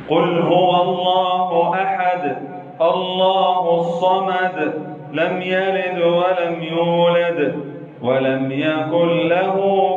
قل هو الله أحد الله الصمد لم يلد ولم يولد ولم يكن له